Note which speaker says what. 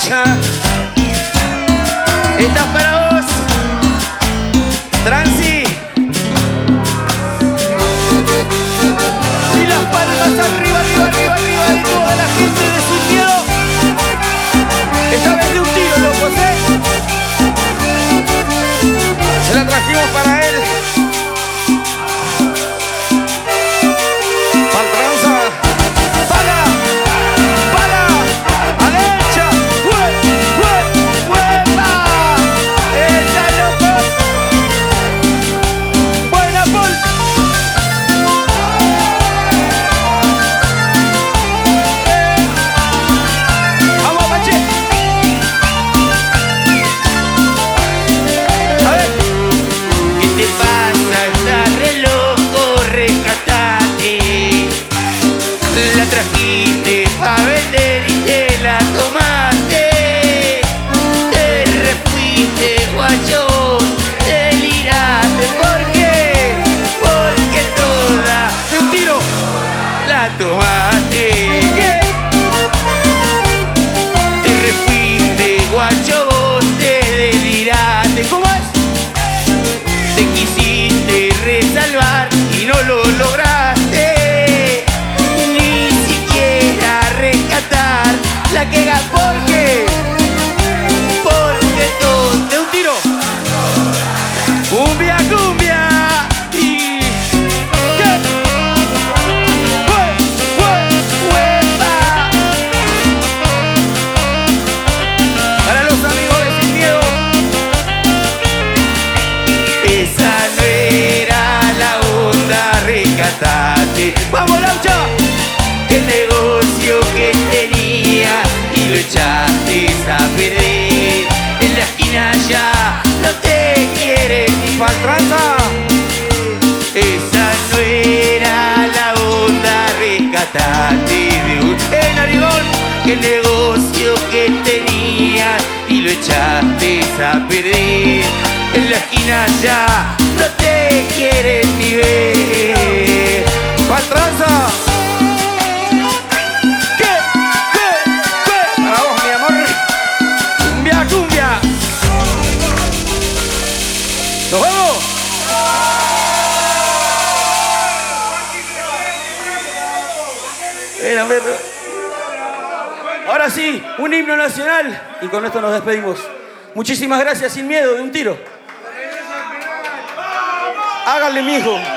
Speaker 1: Alecha. Esta es para vos, Transi. Y las palmas arriba, arriba, arriba, arriba de toda la gente de Sin Miedo. Esta vez de un tiro, locos, ¿eh? Se la trajimos para él. ¡Vamos, Laucha! El negocio que tenía y lo echaste a perder. En la esquina ya no te quiere ni faltranza. Esa no era la onda, rescatate de un narigón. El negocio que tenía y lo echaste a perder. En la esquina ya no te quiere ni ver. ¡Faltranza! ¿Qué? Para vos, mi amor. Cumbia, cumbia. ¡Nos vemos! Ven, perro. Ahora sí, un himno nacional. Y con esto nos despedimos. Muchísimas gracias, Sin Miedo, de un tiro. Háganle, mijo.